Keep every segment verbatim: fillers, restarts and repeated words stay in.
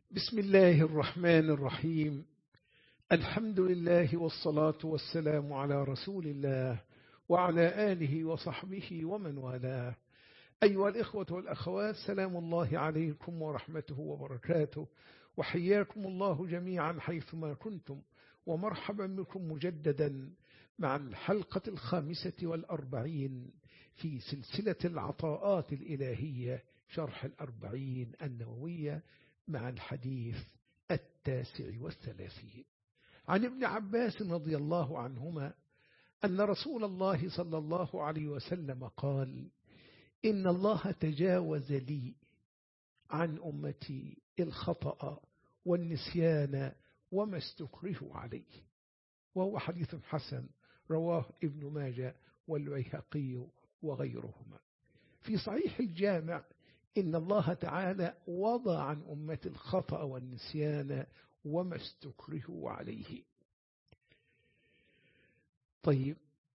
بسم الله الرحمن الرحيم. الحمد لله والصلاة والسلام على رسول الله وعلى آله وصحبه ومن والاه. أيها الإخوة والأخوات، سلام الله عليكم ورحمته وبركاته، وحياكم الله جميعا حيثما كنتم، ومرحبا بكم مجددا مع الحلقة الخامسة والأربعين في سلسلة العطاءات الإلهية، شرح الأربعين النووية، مع الحديث التاسع والثلاثين عن ابن عباس رضي الله عنهما أن رسول الله صلى الله عليه وسلم قال: إن الله تجاوز لي عن أمتي الخطأ والنسيان وما استكرهوا عليه، وهو حديث حسن رواه ابن ماجه والبيهقي وغيرهما. في صحيح الجامع: إن الله تعالى وضع عن أمة الخطأ والنسيان وما استكرهوا عليه. طيب،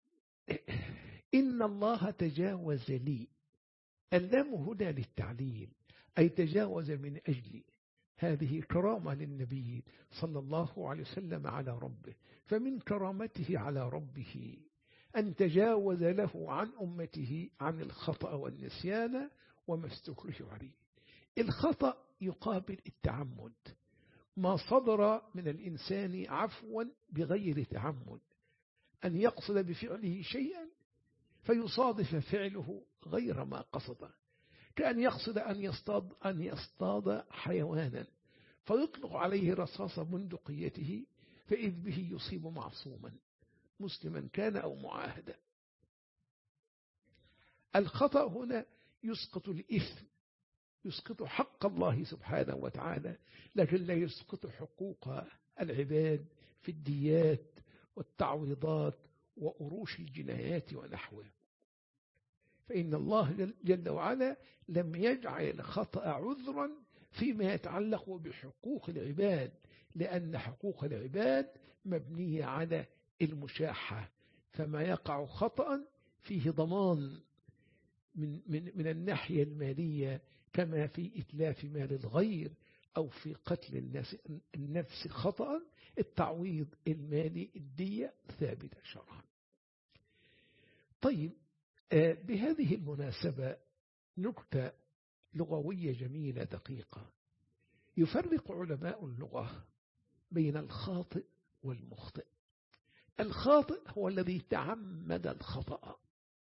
إن الله تجاوز لي، اللام هنا للتعليل، أي تجاوز من أجلي. هذه كرامة للنبي صلى الله عليه وسلم على ربه، فمن كرامته على ربه أن تجاوز له عن أمته عن الخطأ والنسيان وما استكره عليه. الخطأ يقابل التعمد، ما صدر من الإنسان عفوا بغير تعمد، أن يقصد بفعله شيئا فيصادف فعله غير ما قصده، كأن يقصد أن يصطاد, أن يصطاد حيوانا فيطلق عليه رصاص بندقيته فإذ به يصيب معصوما مسلما كان أو معاهدا. الخطأ هنا يسقط الإثم، يسقط حق الله سبحانه وتعالى، لكن لا يسقط حقوق العباد في الديات والتعويضات وأروش الجنايات ونحوه. فإن الله جل وعلا لم يجعل الخطأ عذرا فيما يتعلق بحقوق العباد، لأن حقوق العباد مبنية على المشاحة، فما يقع خطأ فيه ضمان من, من, من الناحية المالية، كما في إتلاف مال الغير أو في قتل الناس النفس خطأ، التعويض المالي الدية ثابتة شرعا. طيب، بهذه المناسبة نكتة لغوية جميلة دقيقة. يفرق علماء اللغة بين الخاطئ والمخطئ. الخاطئ هو الذي تعمد الخطأ،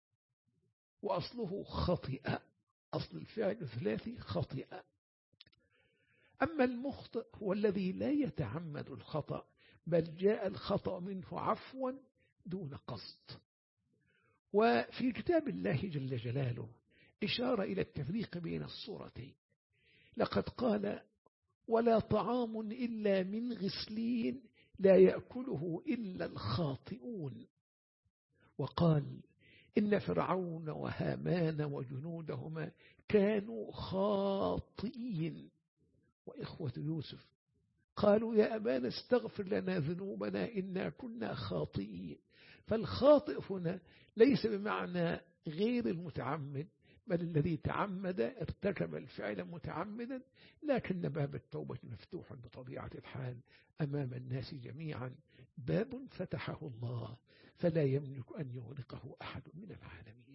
وأصله خطئ، أصل الفعل الثلاثي خطئ. أما المخطئ هو الذي لا يتعمد الخطأ، بل جاء الخطأ منه عفوا دون قصد. وفي كتاب الله جل جلاله إشارة إلى التفريق بين الصورتين. لقد قال: ولا طعام إلا من غسلين لا يأكله إلا الخاطئون. وقال: إن فرعون وهامان وجنودهما كانوا خاطئين. وإخوة يوسف قالوا: يا أبانا استغفر لنا ذنوبنا إنا كنا خاطئين. فالخاطئ هنا ليس بمعنى غير المتعمد، بل الذي تعمد ارتكب الفعل متعمدا، لكن باب التوبة مفتوح بطبيعة الحال أمام الناس جميعا، باب فتحه الله فلا يملك أن يغلقه أحد من العالمين.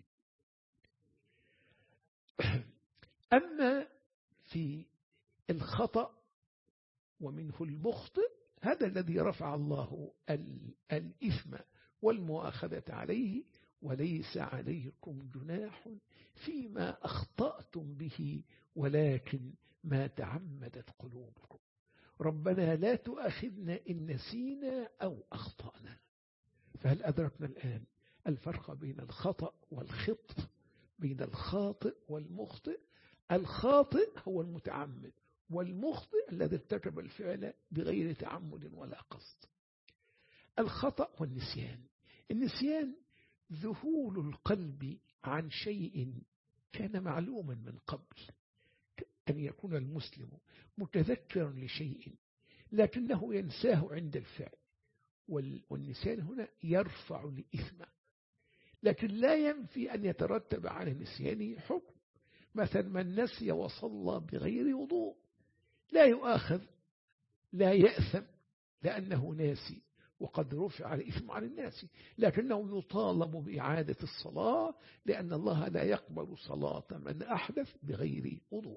أما في الخطأ ومنه المخطئ، هذا الذي رفع الله الإثم والمؤاخذة عليه: وليس عليكم جناح فيما أخطأتم به ولكن ما تعمدت قلوبكم ربنا لا تؤاخذنا إن نسينا أو أخطأنا. فهل أدركنا الآن الفرق بين الخطأ والخط، بين الخاطئ والمخطئ؟ الخاطئ هو المتعمد، والمخطئ الذي ارتكب الفعل بغير تعمد ولا قصد. الخطأ والنسيان: النسيان ذهول القلب عن شيء كان معلوما من قبل، أن يكون المسلم متذكرا لشيء لكنه ينساه عند الفعل، والنسيان هنا يرفع الإثم، لكن لا ينفي أن يترتب على نسيانه حكم. مثلا من نسي وصلى بغير وضوء لا يؤاخذ، لا يأثم لأنه ناسي، وقد رفع الإثم عن الناس، لكنه يطالب بإعادة الصلاة لأن الله لا يقبل صلاة من أحدث بغير وضوء.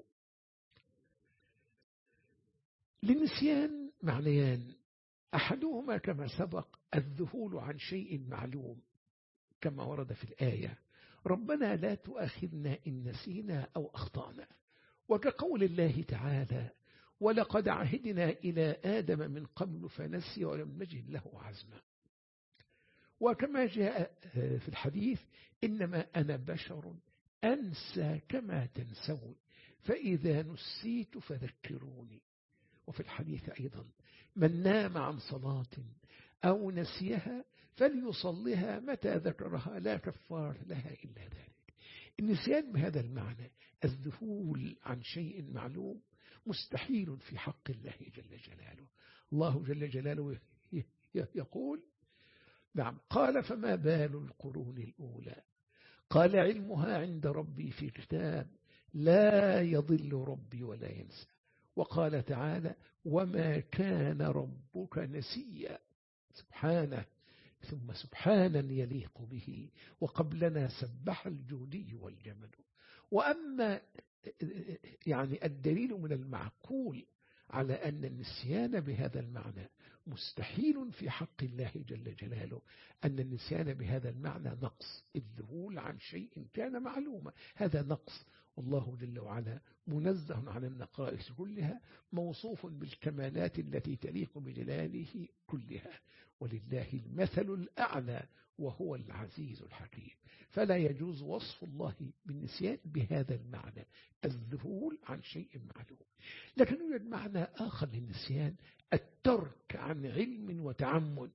للنسيان معنيان، أحدهما كما سبق الذهول عن شيء معلوم كما ورد في الآية ربنا لا تؤاخذنا إن نسينا أو أخطأنا، وكقول الله تعالى ولقد عهدنا إلى آدم من قبل فنسي ولم نجد له عزما. وكما جاء في الحديث إنما أنا بشر أنسى كما تنسون فإذا نسيت فذكروني. وفي الحديث أيضا من نام عن صلاة أو نسيها فليصلها متى ذكرها لا كفار لها إلا ذلك. النسيان بهذا المعنى الذهول عن شيء معلوم مستحيل في حق الله جل جلاله. الله جل جلاله يقول نعم قال فما بال القرون الأولى قال علمها عند ربي في كتاب لا يضل ربي ولا ينسى. وقال تعالى وما كان ربك نسيا سبحانه، ثم سبحانا يليق به، وقبلنا سبح الجودي والجمل. وأما يعني الدليل من المعقول على أن النسيان بهذا المعنى مستحيل في حق الله جل جلاله أن النسيان بهذا المعنى نقص، الذهول عن شيء كان معلوما هذا نقص، والله جل وعلا منزه عن النقائص كلها، موصوف بالكمالات التي تليق بجلاله كلها، ولله المثل الأعلى وهو العزيز الحكيم. فلا يجوز وصف الله بالنسيان بهذا المعنى الذهول عن شيء معلوم. لكن يوجد معنى آخر للنسيان الترك عن علم وتعمد،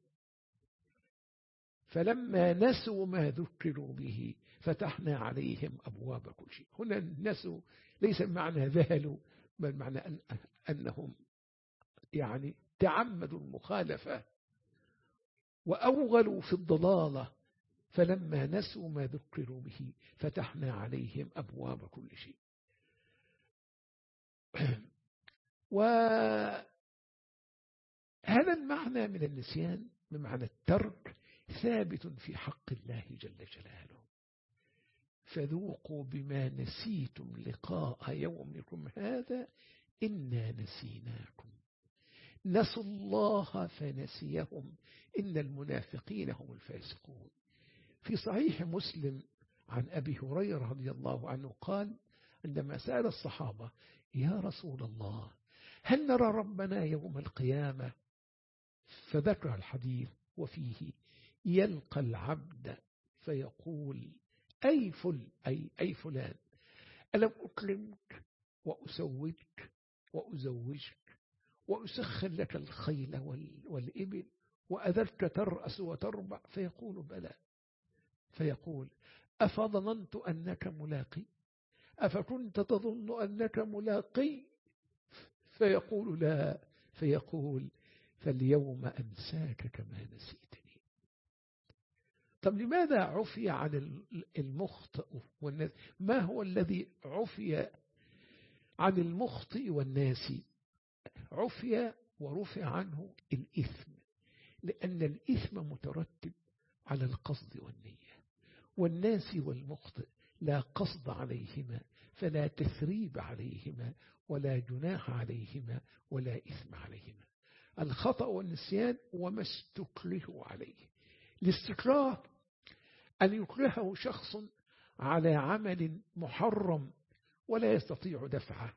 فلما نسوا ما ذكروا به فتحنا عليهم أبواب كل شيء. هنا نسوا ليس معنى ذهلوا بل معنى أن أنهم يعني تعمدوا المخالفة وأوغلوا في الضلالة، فلما نسوا ما ذكروا به فتحنا عليهم أبواب كل شيء. وهذا المعنى من النسيان بمعنى الترك ثابت في حق الله جل جلاله. فذوقوا بما نسيتم لقاء يومكم هذا إنا نسيناكم نسوا الله فنسيهم إن المنافقين هم الفاسقون. في صحيح مسلم عن أبي هريرة رضي الله عنه قال عندما سأل الصحابة يا رسول الله هل نرى ربنا يوم القيامة؟ فذكر الحديث وفيه يلقى العبد فيقول أي فل أي, أي فلان ألم أكرمك وأسودك وأزوجك وأسخر لك الخيل والإبل وأذرك ترأس وتربع؟ فيقول بلى. فيقول أفظننت أنك ملاقي أفكنت تظن أنك ملاقي؟ فيقول لا. فيقول فاليوم أنساك كما نسيتني. طب لماذا عفي عن المخطئ والناس؟ ما هو الذي عفي عن المخطئ والناس؟ عفي ورفع عنه الإثم، لأن الإثم مترتب على القصد والنية، والناس والمخطئ لا قصد عليهما فلا تثريب عليهما ولا جناح عليهما ولا إثم عليهما. الخطأ والنسيان وما استكره عليه. الاستكراه أن يكرهه شخص على عمل محرم ولا يستطيع دفعه،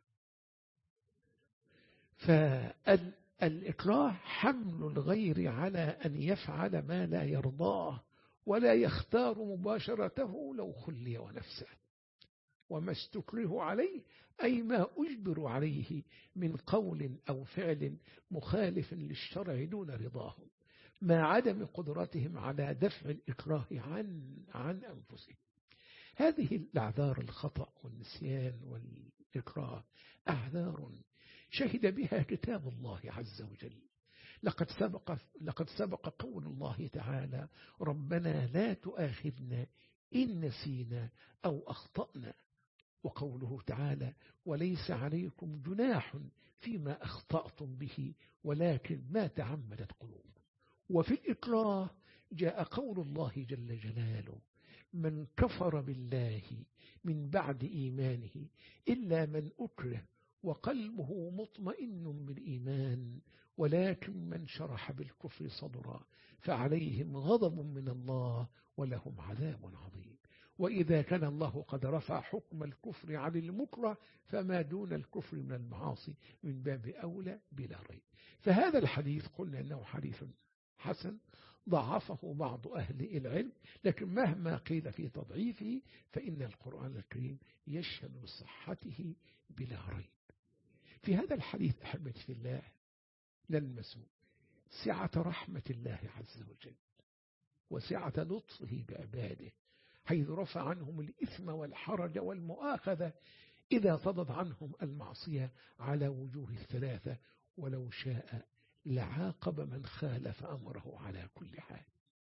فالإكراه حمل الغير على أن يفعل ما لا يرضاه ولا يختار مباشرته لو خلي ونفسه. وما استكره عليه أي ما أجبر عليه من قول أو فعل مخالف للشرع دون رضاهم، مع عدم قدرتهم على دفع الإكراه عن, عن أنفسهم. هذه الأعذار الخطأ والنسيان والإكراه أعذار شهد بها كتاب الله عز وجل. لقد سبق, لقد سبق قول الله تعالى ربنا لا تؤاخذنا إن نسينا أو أخطأنا، وقوله تعالى وليس عليكم جناح فيما أخطأتم به ولكن ما تعمدت قلوبكم. وفي الإكراه جاء قول الله جل جلاله: من كفر بالله من بعد إيمانه إلا من أكره وقلبه مطمئن بالإيمان ولكن من شرح بالكفر صدرا فعليهم غضب من الله ولهم عذاب عظيم. وإذا كان الله قد رفع حكم الكفر عن المكره فما دون الكفر من المعاصي من باب أولى بلا ريب. فهذا الحديث قلنا أنه حديث حسن ضعفه بعض أهل العلم، لكن مهما قيل في تضعيفه فإن القرآن الكريم يشهد بصحته بلا ريب. في هذا الحديث أحبتي في الله نلمس سعة رحمة الله عز وجل وسعة لطفه بعباده، حيث رفع عنهم الإثم والحرج والمؤاخذة إذا صدت عنهم المعصية على وجوه الثلاثة، ولو شاء لعاقب من خالف أمره على كل حال.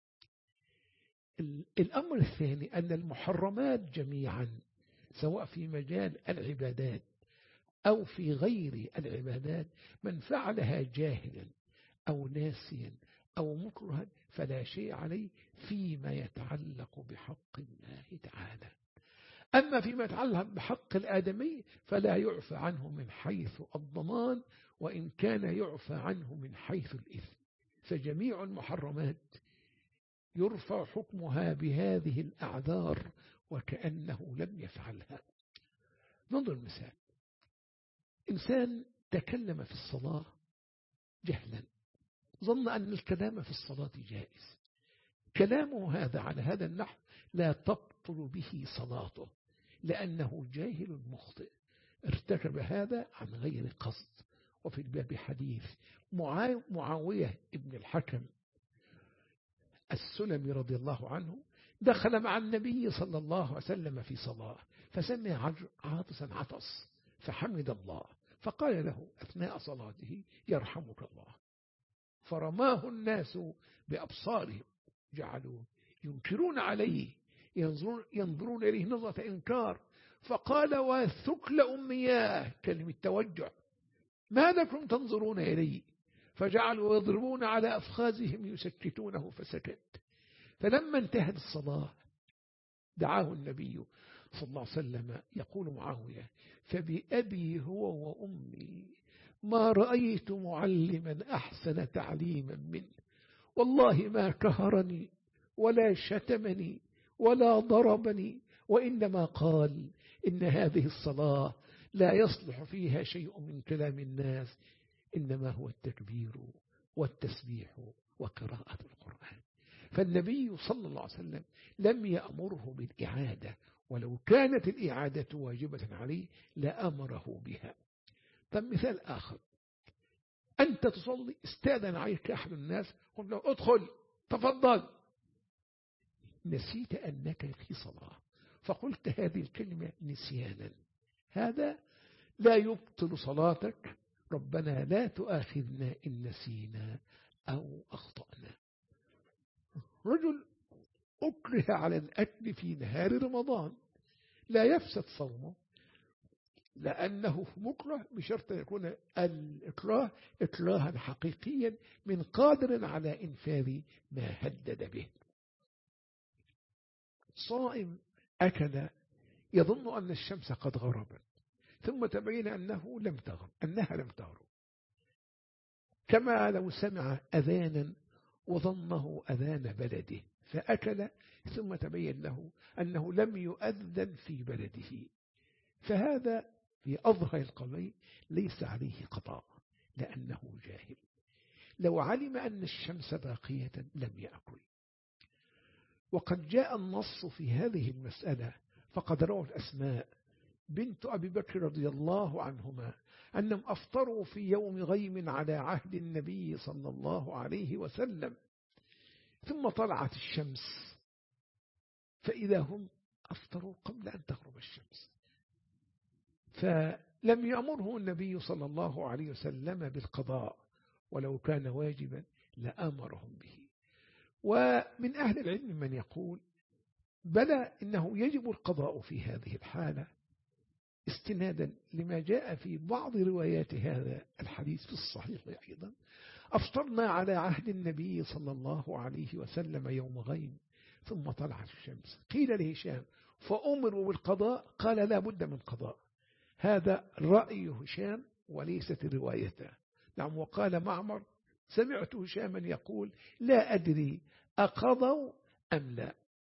الأمر الثاني أن المحرمات جميعا سواء في مجال العبادات أو في غير العبادات من فعلها جاهلا أو ناسيا أو مكرها فلا شيء عليه فيما يتعلق بحق الله تعالى. أما فيما يتعلق بحق الآدمي فلا يعفى عنه من حيث الضمان وإن كان يعفى عنه من حيث الإثم. فجميع المحرمات يرفع حكمها بهذه الأعذار وكأنه لم يفعلها. ننظر مثال: إنسان تكلم في الصلاة جهلا، ظن أن الكلام في الصلاة جائز، كلامه هذا على هذا النحو لا تبطل به صلاته لأنه جاهل مخطئ ارتكب هذا عن غير قصد. وفي الباب حديث معاوية ابن الحكم السلمي رضي الله عنه دخل مع النبي صلى الله عليه وسلم في صلاة فسمع عاطسا عطس فحمد الله فقال له أثناء صلاته: يرحمك الله. فرماه الناس بأبصارهم جعلوا ينكرون عليه، ينظرون, ينظرون إليه نظرة إنكار، فقال: وثكل أمياه، كلمة توجع، ما لكم تنظرون إلي؟ فجعلوا يضربون على أفخاذهم يسكتونه فسكت. فلما انتهت الصلاة دعاه النبي صلى الله عليه وسلم يقول معاوية: فبأبي هو وأمي ما رأيت معلما أحسن تعليما منه، والله ما كهرني ولا شتمني ولا ضربني، وإنما قال: إن هذه الصلاة لا يصلح فيها شيء من كلام الناس، إنما هو التكبير والتسبيح وقراءة القرآن. فالنبي صلى الله عليه وسلم لم يأمره بالإعادة، ولو كانت الإعادة واجبة عليه لأمره بها. طب مثال آخر: أنت تصلي استأذن عليك أحد الناس قلت له: ادخل تفضل، نسيت أنك في صلاة فقلت هذه الكلمة نسيانا، هذا لا يبطل صلاتك، ربنا لا تؤاخذنا إن نسينا أو أخطأنا. رجل أكره على الأكل في نهار رمضان لا يفسد صومه لأنه مكره بشرط أن يكون الإكراه إكراها حقيقيا من قادر على إنفاذ ما هدد به. صائم أكل يظن أن الشمس قد غربت ثم تبين أنه لم تغرب أنها لم تغرب، كما لو سمع أذانا وظنه أذان بلده فأكل ثم تبين له أنه لم يؤذن في بلده، فهذا في أظهر القولين ليس عليه قضاء لأنه جاهل. لو علم أن الشمس باقية لم يأكل. وقد جاء النص في هذه المسألة، فقد روت أسماء بنت أبي بكر رضي الله عنهما أنهم أفطروا في يوم غيم على عهد النبي صلى الله عليه وسلم، ثم طلعت الشمس فإذا هم أفطروا قبل أن تغرب الشمس، فلم يأمره النبي صلى الله عليه وسلم بالقضاء، ولو كان واجبا لأمرهم به. ومن أهل العلم من يقول: بلى إنه يجب القضاء في هذه الحالة، استنادا لما جاء في بعض روايات هذا الحديث في الصحيح أيضا: أفطرنا على عهد النبي صلى الله عليه وسلم يوم غيم ثم طلعت الشمس. قيل لهشام: فأمروا بالقضاء؟ قال: لا بد من قضاء. هذا رأي هشام وليست روايته. نعم. وقال معمر: سمعت هشاما يقول: لا أدري أقضوا أم لا.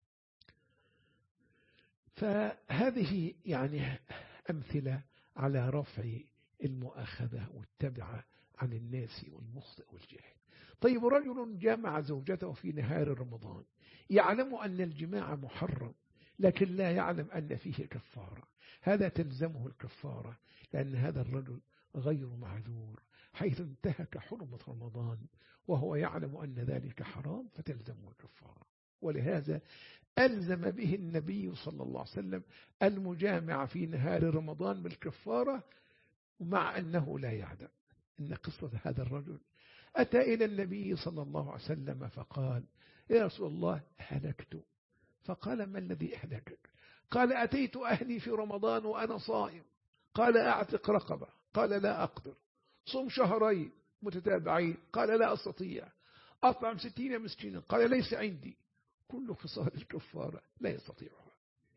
فهذه يعني أمثلة على رفع المؤاخذة والتبعة عن الناس والمخطئ والجاهل. طيب، رجل جامع زوجته في نهار رمضان، يعلم أن الجماع محرم لكن لا يعلم أن فيه كفارة، هذا تلزمه الكفارة، لأن هذا الرجل غير معذور حيث انتهك حرمة رمضان وهو يعلم أن ذلك حرام، فتلزمه الكفارة. ولهذا ألزم به النبي صلى الله عليه وسلم المجامع في نهار رمضان بالكفارة، مع أنه لا يعلم. إن قصة هذا الرجل أتى إلى النبي صلى الله عليه وسلم فقال: يا رسول الله، هلكت. فقال: ما الذي أهلكك؟ قال: أتيت أهلي في رمضان وأنا صائم. قال: أعتق رقبة. قال: لا أقدر. صم شهرين متتابعين. قال: لا أستطيع. أطعم ستين مسكينا. قال: ليس عندي. كل خصال الكفارة لا يستطيعها.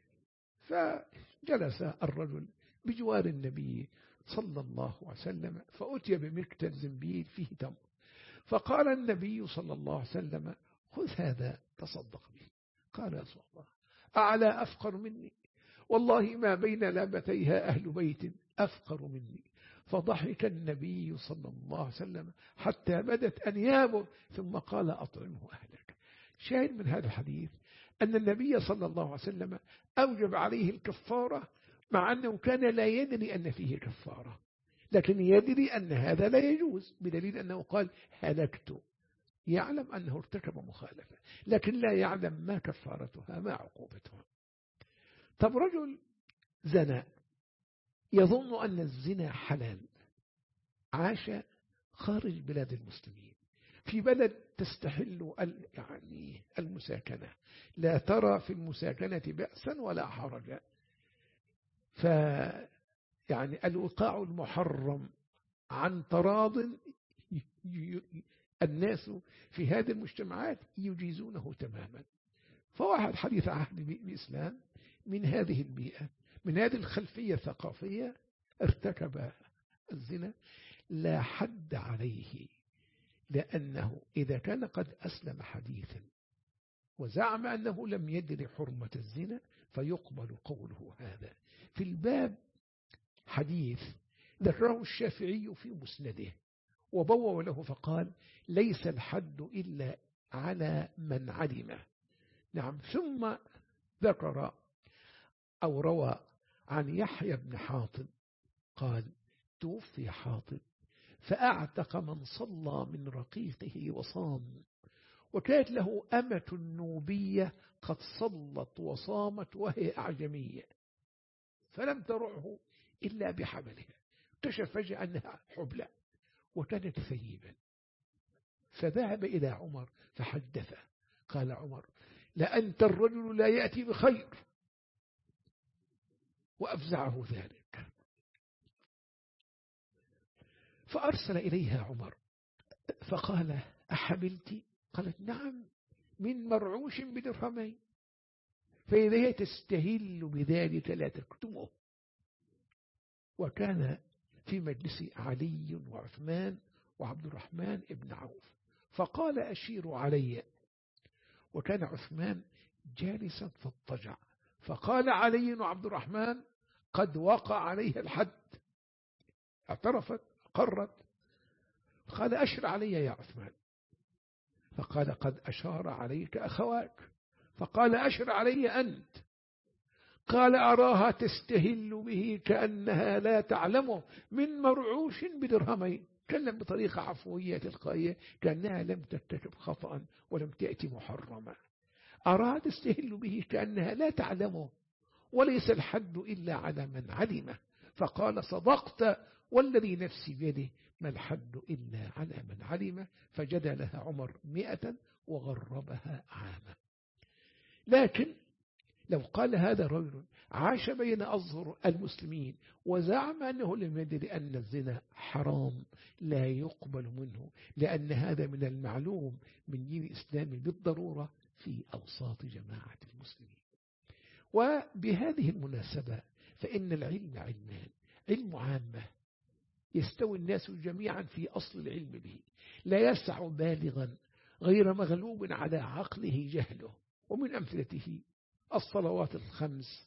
فجلس الرجل بجوار النبي صلى الله عليه وسلم، فأتي بمكتل زنبيل فيه تمر، فقال النبي صلى الله عليه وسلم: خذ هذا تصدق به. قال: يا رسول الله، أعلى أفقر مني؟ والله ما بين لابتيها أهل بيت أفقر مني. فضحك النبي صلى الله عليه وسلم حتى بدت أنيابه، ثم قال: أطعمه أهلك. شاهد من هذا الحديث أن النبي صلى الله عليه وسلم أوجب عليه الكفارة، مع أنه كان لا يدري أن فيه كفارة، لكن يدري أن هذا لا يجوز، بدليل أنه قال: هلكت. يعلم أنه ارتكب مخالفة لكن لا يعلم ما كفارتها، ما عقوبتها. طب، رجل زنى يظن أن الزنا حلال، عاش خارج بلاد المسلمين في بلد تستحل يعني المساكنة، لا ترى في المساكنة بأسا ولا حرجا، ف يعني الوقاع المحرم عن تراض الناس في هذه المجتمعات يجيزونه تماما. فواحد حديث عهد بإسلام من هذه البيئة، من هذه الخلفية الثقافية، ارتكب الزنا، لا حد عليه، لأنه إذا كان قد أسلم حديثا وزعم أنه لم يدري حرمة الزنا فيقبل قوله هذا. في الباب حديث ذكره الشافعي في مسنده وبوّ له فقال: ليس الحد إلا على من علم. نعم. ثم ذكر أو روى عن يحيى بن حاطب قال: توفي حاطب فأعتق من صلى من رقيقه وصام، وكانت له أمة نوبية قد صلت وصامت وهي أعجمية، فلم ترعه إلا بحبلها، اكتشف فجأة أنها حبلى وكانت ثيبا، فذهب إلى عمر فحدثه. قال عمر: لأنت الرجل لا يأتي بخير، وأفزعه ذلك. فأرسل إليها عمر فقال: أحبلت؟ قالت: نعم، من مرعوش بدرهمين. فإذا هي تستهل بذلك لا تكتمه. وكان في مجلس علي وعثمان وعبد الرحمن ابن عوف، فقال: أشيروا علي. وكان عثمان جالسا فاضطجع، فقال علي وعبد الرحمن: قد وقع عليها الحد. اعترفت قرت. قال: أشر علي يا عثمان. فقال: قد أشار عليك أخواك. فقال: أشر علي أنت. قال: أراها تستهل به كأنها لا تعلمه، من مرعوش بدرهمين. تكلم بطريقة عفوية تلقائية كأنها لم ترتكب خطأ ولم تأتي محرمة. أراها تستهل به كأنها لا تعلمه، وليس الحد إلا على من علمه. فقال: صدقت والذي نفسي بيده، ما الحد إلا على من علمه. فجدى لها عمر مئة وغربها عاما. لكن لو قال هذا رجل عاش بين أظهر المسلمين وزعم أنه لم يدري أن الزنا حرام لا يقبل منه، لأن هذا من المعلوم من دين الإسلام بالضرورة في أوساط جماعة المسلمين. وبهذه المناسبة فإن العلم علمان: علم عامة يستوي الناس جميعا في أصل العلم به، لا يسع بالغا غير مغلوب على عقله جهله، ومن أمثلته الصلوات الخمس،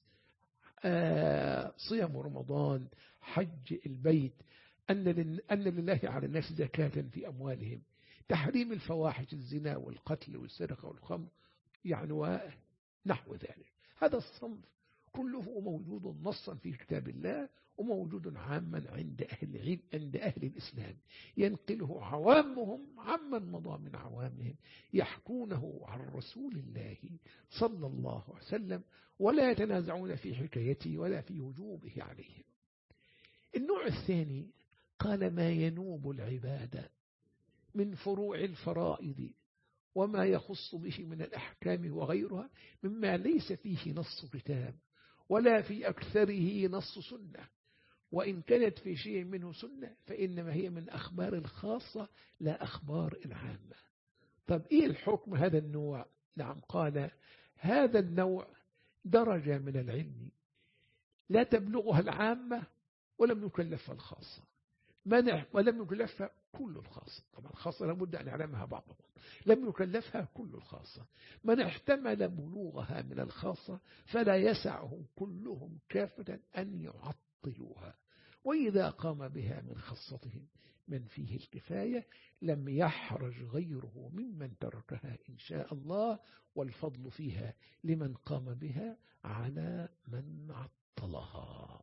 آه، صيام رمضان، حج البيت، أن أن لله على الناس زكاة في أموالهم، تحريم الفواحش الزنا والقتل والسرقة والخمر يعني ونحو ذلك. هذا الصنف كله موجود نصا في كتاب الله وموجود عاما عند أهل العلم عند أهل الإسلام، ينقله عوامهم عمن مضى من عوامهم، يحكونه عن رسول الله صلى الله عليه وسلم، ولا يتنازعون في حكايته ولا في وجوبه عليهم. النوع الثاني قال: ما ينوب العبادة من فروع الفرائض وما يخص به من الأحكام وغيرها مما ليس فيه نص كتاب ولا في أكثره نص سنة، وإن كانت في شيء منه سنة فإنما هي من أخبار الخاصة لا أخبار العامة. طب إيه الحكم هذا النوع؟ نعم، قال: هذا النوع درجة من العلم لا تبلغها العامة ولم يكلفها الخاصة، منع ولم يكلفها كل الخاصة. طبعا الخاصة لابد أن يعلمها بعضهم، لم يكلفها كل الخاصة. من احتمل بلوغها من الخاصة فلا يسعهم كلهم كافة أن يعطلوها، وإذا قام بها من خاصتهم من فيه الكفاية لم يحرج غيره ممن تركها إن شاء الله، والفضل فيها لمن قام بها على من عطلها.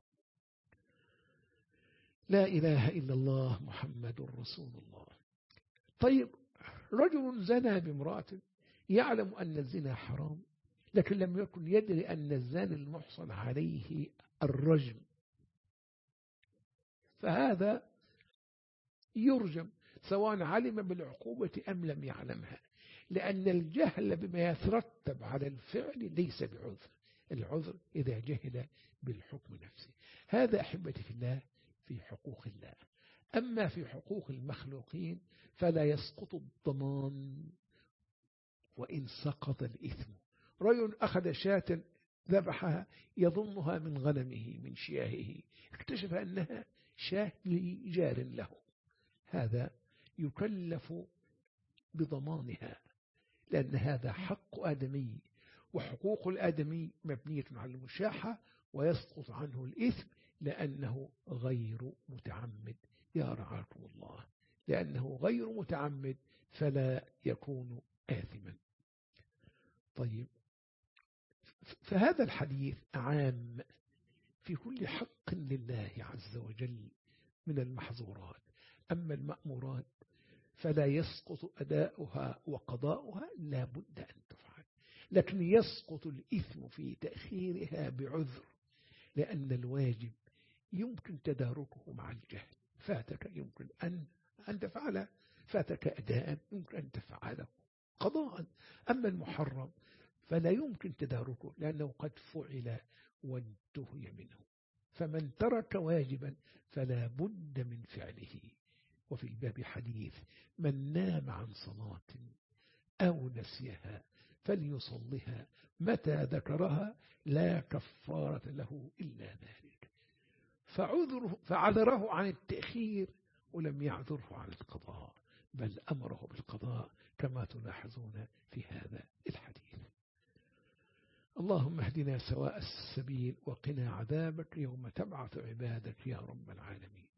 لا إله إلا الله محمد رسول الله. طيب، رجل زنى بامرأة يعلم أن الزنا حرام، لكن لم يكن يدري أن الزاني المحصن عليه الرجم، فهذا يرجم سواء علم بالعقوبة أم لم يعلمها، لأن الجهل بما يترتب على الفعل ليس بعذر، العذر إذا جهل بالحكم نفسه. هذا أحبتي في الله في حقوق الله. أما في حقوق المخلوقين فلا يسقط الضمان وإن سقط الإثم. رجل أخذ شاة ذبحها يظنها من غنمه من شياهه، اكتشف أنها شاة لجار له، هذا يكلف بضمانها، لأن هذا حق آدمي، وحقوق الآدمي مبنية على المشاحة، ويسقط عنه الإثم لأنه غير متعمد. يا رعاكم الله، لأنه غير متعمد فلا يكون آثما. طيب، فهذا الحديث عام في كل حق لله عز وجل من المحظورات. أما المأمورات فلا يسقط أداؤها وقضاؤها، لا بد أن تفعل، لكن يسقط الإثم في تأخيرها بعذر، لأن الواجب يمكن تداركه مع الجهل، فاتك يمكن أن أن تفعله، فاتك أداء يمكن أن تفعله قضاء. أما المحرم فلا يمكن تداركه لأنه قد فعل وانتهي منه، فمن ترك واجبا فلا بد من فعله. وفي الباب حديث: من نام عن صلاة أو نسيها فليصلها متى ذكرها لا كفارة له إلا ذلك. فعذره فعذره عن التأخير ولم يعذره عن القضاء، بل أمره بالقضاء كما تلاحظون في هذا الحديث. اللهم اهدنا سواء السبيل وقنا عذابك يوم تبعث عبادك يا رب العالمين.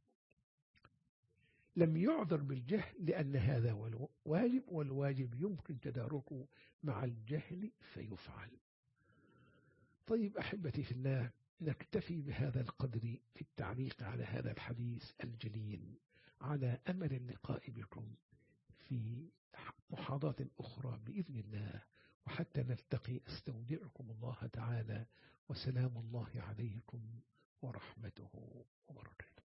لم يعذر بالجهل لأن هذا هو الواجب، والواجب يمكن تداركه مع الجهل فيفعل. طيب أحبتي في الله، نكتفي بهذا القدر في التعليق على هذا الحديث الجليل، على أمل اللقاء بكم في محاضرات أخرى بإذن الله، وحتى نلتقي أستودعكم الله تعالى، وسلام الله عليكم ورحمته وبركاته.